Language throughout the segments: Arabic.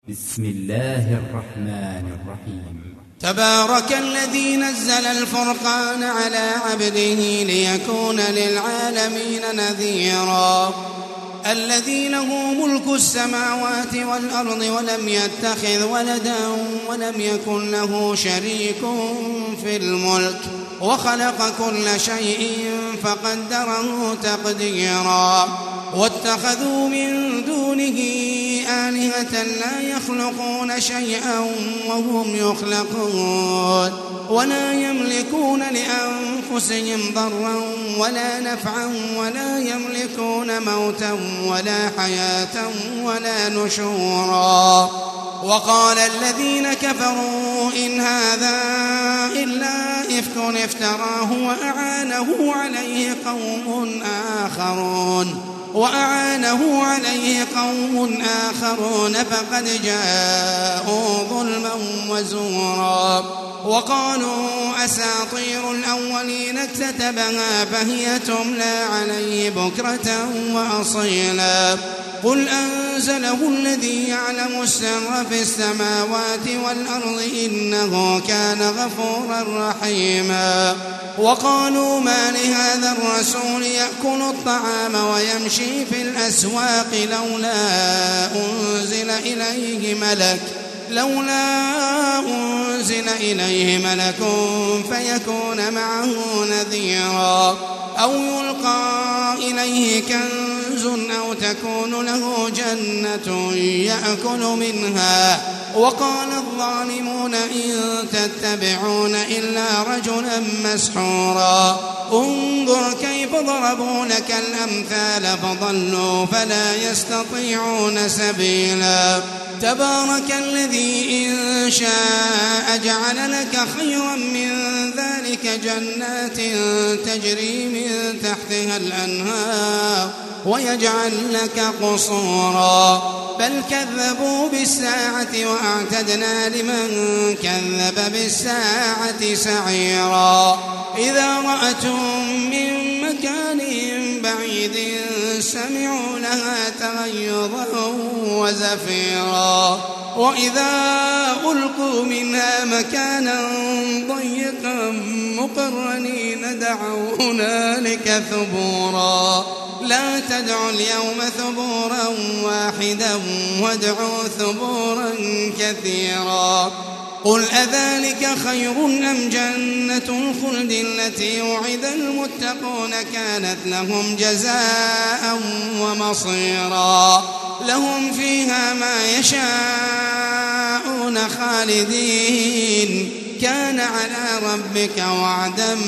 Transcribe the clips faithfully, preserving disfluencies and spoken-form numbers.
بسم الله الرحمن الرحيم. تبارك الذي نزل الفرقان على عبده ليكون للعالمين نذيرا. الذي له ملك السماوات والأرض ولم يتخذ ولدا ولم يكن له شريك في الملك وخلق كل شيء فقدره تقديرا. واتخذوا من دونه آلهة لا يخلقون شيئا وهم يخلقون ولا يملكون لأنفسهم ضرا ولا نفعا ولا يملكون موتا ولا حياة ولا نشورا. وقال الذين كفروا إن هذا إلا إفك افتراه وأعانه عليه قوم آخرون وأعانه عليه قوم آخرون فقد جاءوا ظلما وزورا. وقالوا أساطير الأولين اكتتبها فهي تملى عليه بكرة وأصيلا. قل أنزله الذي يعلم السر في السماوات والأرض إنه كان غفورا رحيما. وقالوا ما لهذا الرسول يأكل الطعام ويمشي في الأسواق لولا أنزل إليه ملك لولا أنزل إليه ملك فيكون معه نذيرا أو يلقى إليه كنز أو تكون له جنة يأكل منها. وقال الظالمون إن تتبعون إلا رجلا مسحورا. انظر كيف ضربوا لك الأمثال فضلوا فلا يستطيعون سبيلا. تبارك الذي إن شاء جعل لك خيرا من ذلك جنات تجري من تحتها الأنهار ويجعل لك قصورا. بل كذبوا بالساعة وأعتدنا لمن كذب بالساعة سعيرا. إذا رأتهم من مكان بعيد سمعوا لها تغيظا وزفيرا. وإذا ألقوا منها مكانا ضيقا مقرنين دعوا هنالك ثبورا. لا تدعوا اليوم ثبورا واحدا وادعوا ثبورا كثيرا. قل أذلك خير أم جنة الخلد التي وعد المتقون كانت لهم جزاء ومصيرا. لهم فيها ما يشاءون خالدين كان على ربك وعدا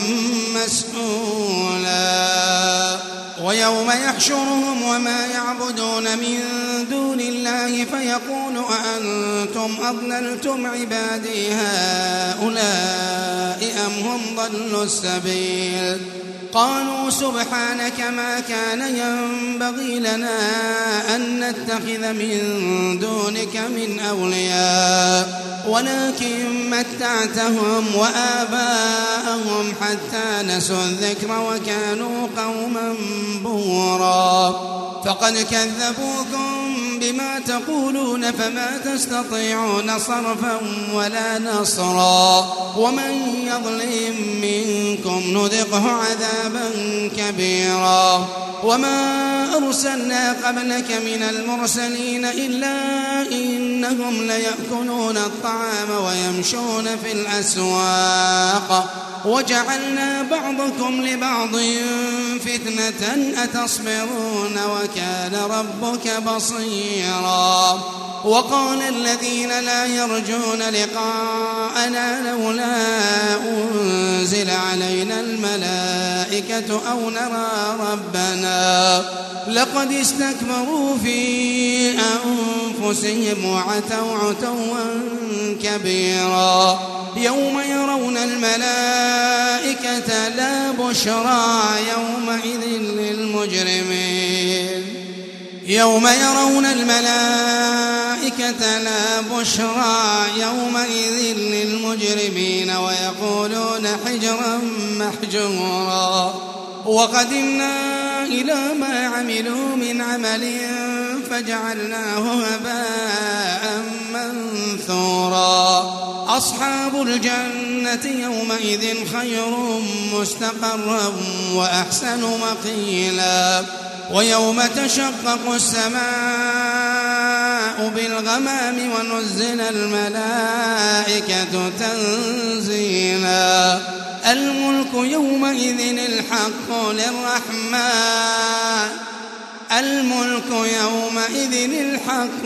مسئولا. ويوم يحشرهم وما يعبدون من دون الله فيقول أأنتم أضللتم عبادي هؤلاء أم هم ضلوا السبيل. قالوا سبحانك ما كان ينبغي لنا أن نتخذ من دونك من أولياء ولكن متعتهم وآباءهم حتى نسوا الذكر وكانوا قوما بورا. فقد كذبوكم بما تقولون فما تستطيعون صرفا ولا نصرا. ومن يظلم منكم نذقه عذابا كبيرا. وما أرسلنا قبلك من المرسلين إلا إنهم ليأكلون الطعام ويمشون في الأسواق وجعلنا بعضكم لبعض فتنة أتصبرون وكان ربك بصيرا. وقال الذين لا يرجون لقاءنا لولا أنزل علينا الملائكة أو نرى ربنا لقد استكبروا في أنفسهم وعتوا عتوا كبيرا. يوم يرون الملائكة لا بشرى يومئذ للمجرمين يوم يرون الملائكة لا بشرى يومئذ للمجرمين ويقولون حجرا محجورا. وقدمنا إلى ما عملوا من عمل فجعلناه هباء وأصحاب الجنة يومئذ خير مستقرا وأحسن مقيلا ويوم تشقق السماء بالغمام ونزل الملائكة تنزيلا الملك يومئذ الحق للرحمن الملك يومئذ الحق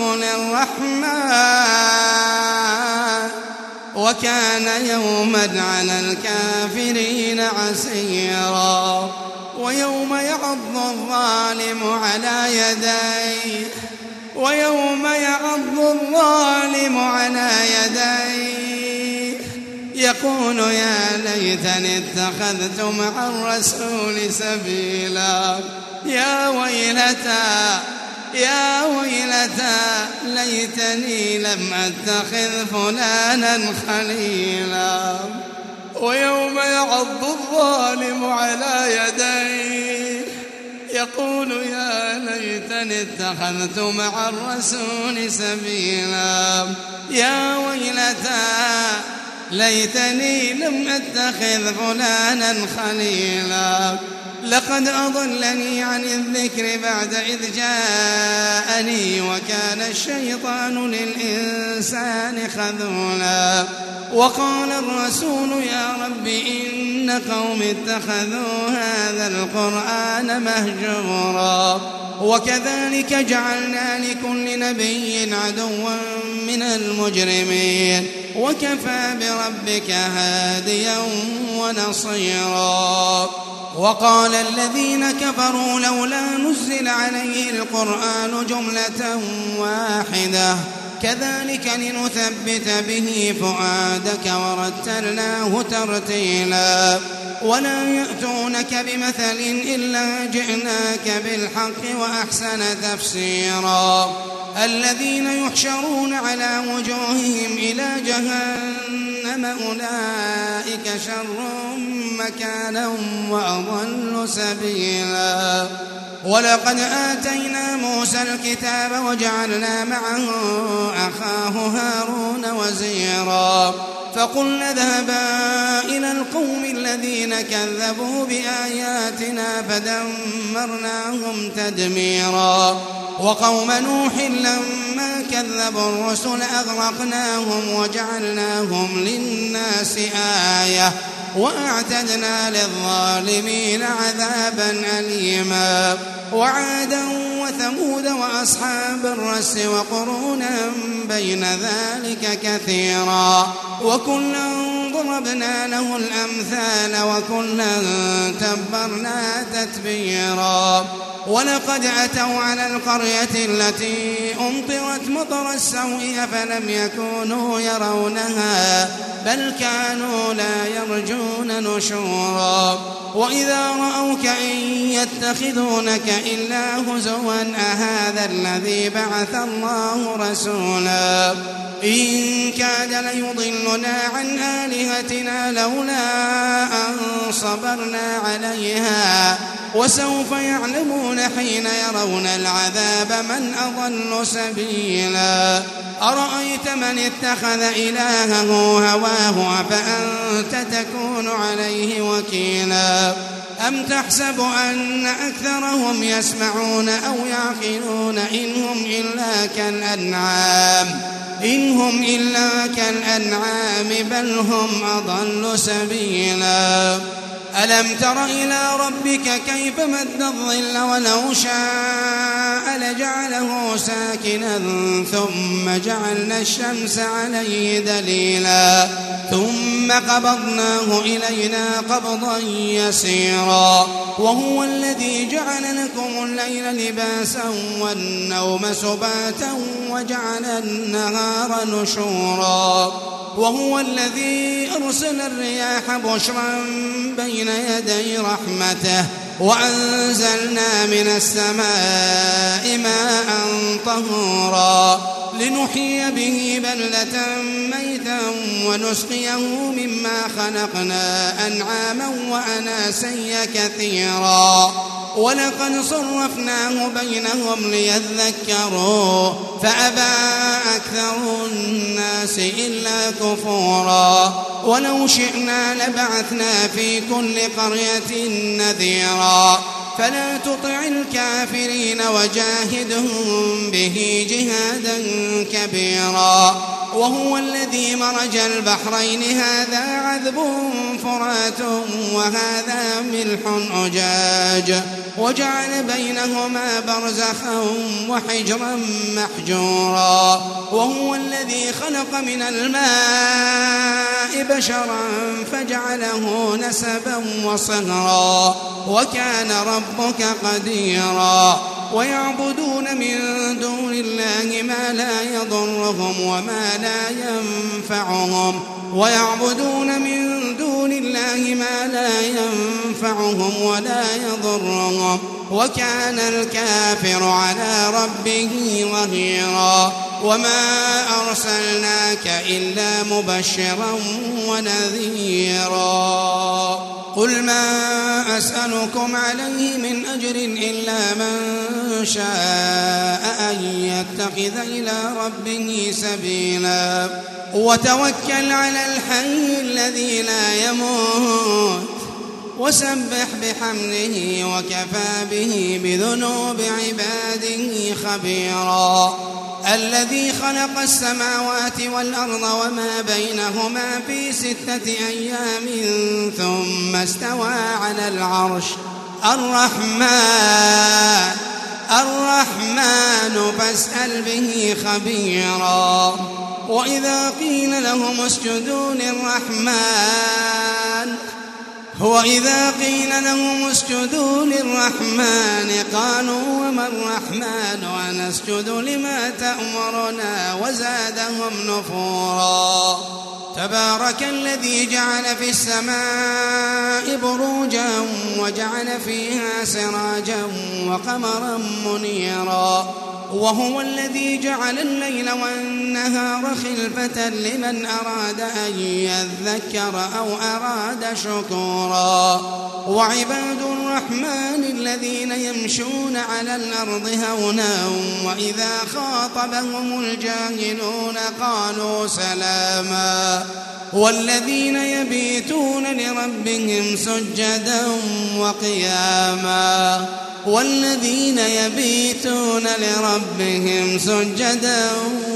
للرحمن وكان يوما على الكافرين عسيرا ويوم يعض الظالم على يديه ويوم يعض الظالم على يديه يقول يا ليتني اتخذت مع الرسول سبيلا يا ويلتى يا ويلتى ليتني لم أتخذ فلانا خليلا ويوم يعض الظالم على يديه يقول يا ليتني اتخذت مع الرسول سبيلا يا ويلتى ليتني لم أتخذ فلانا خليلا لقد أضلني عن الذكر بعد إذ جاءني وكان الشيطان للإنسان خذولا وقال الرسول يا رب إن قوم اتخذوا هذا القرآن مهجورا وكذلك جعلنا لكل نبي عدوا من المجرمين وكفى بربك هاديا ونصيرا وقال الذين كفروا لولا نزل عليه القرآن جملة واحدة كذلك لنثبت به فؤادك ورتلناه ترتيلا ولا يأتونك بمثل إلا جئناك بالحق وأحسن تفسيرا الذين يحشرون على وجوههم إلى جهنم أولئك شر مكانا وأضل سبيلا ولقد آتينا موسى الكتاب وجعلنا معه أخاه هارون وزيرا فقلنا اذهبا إلى القوم الذين كذبوا بآياتنا فدمرناهم تدميرا وقوم نوح لما كذبوا الرسل أغرقناهم وجعلناهم للناس آية وأعتدنا للظالمين عذابا أليما وعادا وثمود وأصحاب الرس وقرونا بين ذلك كثيرا وكلا ضربنا له الأمثال وكلا تبرنا تتبيرا ولقد أتوا على القرية التي أمطرت مطر السوء فلم يكونوا يرونها بل كانوا لا يرجون نشورا وإذا رأوك إن يتخذونك إلا هزوا أهذا الذي بعث الله رسولا إن كاد ليضلنا عن آلهتنا لولا أن صبرنا عليها وسوف يعلمون حين يرون العذاب من أضل سبيلا أرأيت من اتخذ إلهه هواه أفأنت تكون عليه وكيلا أم تحسب أن أكثرهم يسمعون أو يعقلون إن هم إلا كالأنعام إن هم إلا كالأنعام بل هم أضل سبيلا ألم تر إلى ربك كيف مد الظل ولو شاء لجعله ساكنا ثم جعلنا الشمس عليه دليلا ثم قبضناه إلينا قبضا يسيرا وهو الذي جعل لكم الليل لباسا والنوم سباتا وجعل النهار نشورا وهو الذي أرسل الرياح بشرا بين يدي رحمته وأنزلنا من السماء ماء طهورا لنحيي به بلدة ميتا ونسقيه مما خلقنا أنعاما وأناسيا كثيرا ولقد صرفناه بينهم ليذكروا فأبى أكثر الناس إلا كفورا ولو شئنا لبعثنا في كل قرية نذيرا فلا تطع الكافرين وجاهدهم به جهادا كبيرا وهو الذي مرج البحرين هذا عذب فرات وهذا ملح أجاج وجعل بينهما برزخا وحجرا محجورا وهو الذي خلق من الماء بشرا فجعله نسبا وصهرا وكان ربك قديرا ويعبدون من دون الله ما لا يضرهم وما لا ينفعهم ويعبدون من دون الله ما لا ينفعهم ولا يضرهم وكان الكافر على ربه ظهيرا وما أرسلناك إلا مبشرا ونذيرا قل ما أسألكم عليه من أجر إلا من شاء أن يتخذ إلى ربه سبيلا وتوكل على الحي الذي لا يموت وسبح بحمده وكفى به بذنوب عباده خبيرا الذي خلق السماوات والأرض وما بينهما في ستة أيام ثم استوى على العرش الرحمن الرحمن فاسأل به خبيرا وإذا قيل لهم اسجدوا للرحمن وإذا قيل لهم اسجدوا للرحمن قالوا وما الرحمن ونسجد لما تأمرنا وزادهم نفورا تبارك الذي جعل في السماء بروجا وجعل فيها سراجا وقمرا منيرا وهو الذي جعل الليل والنهار خلفة لمن أراد أن يذكر أو أراد شكورا وعباد الرحمن الذين يمشون على الأرض هونا وإذا خاطبهم الجاهلون قالوا سلاما والذين يبيتون لربهم سجدا وقياما والذين يبيتون لربهم سجدا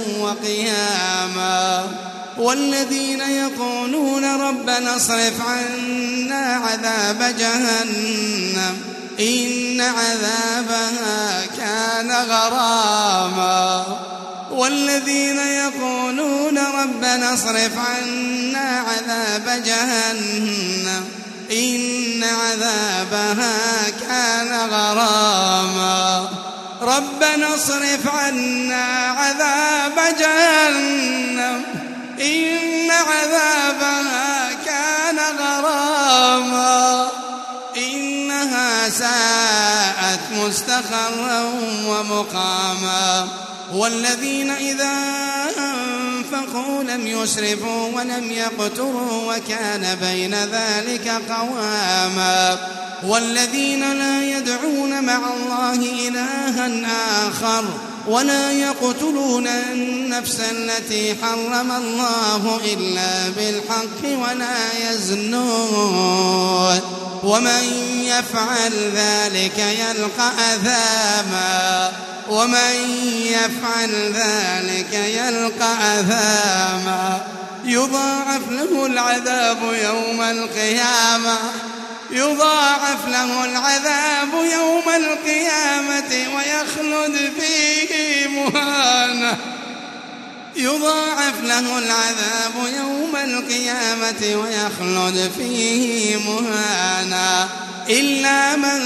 وقياما والذين يقولون ربنا اصرف عنا عذاب جهنم إن عذابها كان غراما والذين يقولون ربنا اصرف عنا عذاب جهنم إن عذابها كان غراما ربنا اصرف عنا عذاب جهنم إن عذابها كان غراما إنها ساءت مستقرا ومقاما والذين إذا أنفقوا لم يسرفوا ولم يقتروا وكان بين ذلك قواما والذين لا يدعون مع الله إلها آخر ولا يقتلون النفس التي حرم الله إلا بالحق ولا يزنون ومن يفعل ذلك يلقى أثاما ومن يفعل ذلك يلقى أثاما يضاعف له العذاب يوم القيامة يضاعف له العذاب يوم القيامة ويخلد فيه مهانا يضاعف له العذاب يوم القيامة ويخلد فيه مهانا إلا من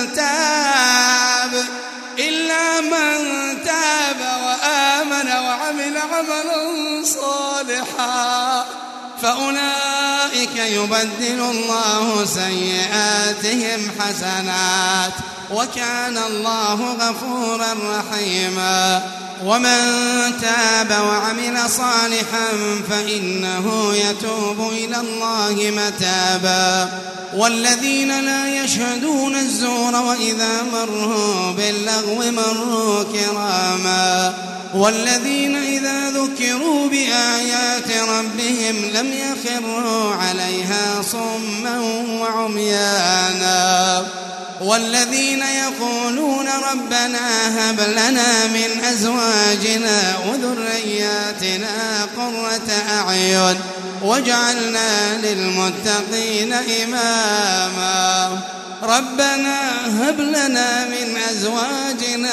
تاب إلا من تاب وآمن وعمل عملا صالحا فأولئك يبدل الله سيئاتهم حسنات وكان الله غفورا رحيما ومن تاب وعمل صالحا فإنه يتوب إلى الله متابا والذين لا يشهدون الزور وإذا مروا باللغو مروا كراما والذين إذا ذكروا بآيات ربهم لم يخروا عليها صما وعميانا والذين يقولون ربنا هب لنا من أزواجنا وذرياتنا قرة أعين واجعلنا للمتقين إماما ربنا هب لنا من أزواجنا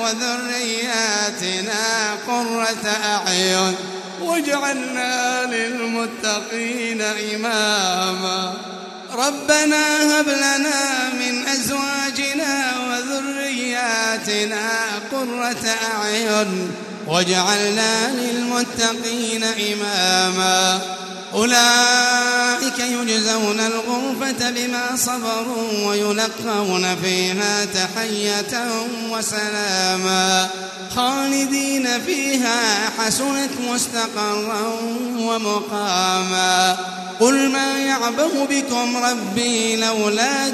وذرياتنا قرة أعين واجعلنا للمتقين إماما ربنا هب لنا من أزواجنا وذرياتنا قرة أعين واجعلنا للمتقين إماما أولئك يجزون الغرفة بما صبروا ويلقون فيها تحية وسلاما خالدين فيها حسنت مستقرا ومقاما قل ما يعبأ بكم ربي لولا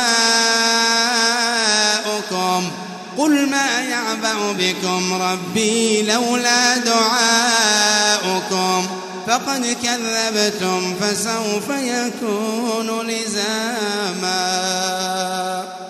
دعاؤكم قل ما يعبأ بكم ربي لولا دعاؤكم فقد كذبتم فسوف يكون لزاما.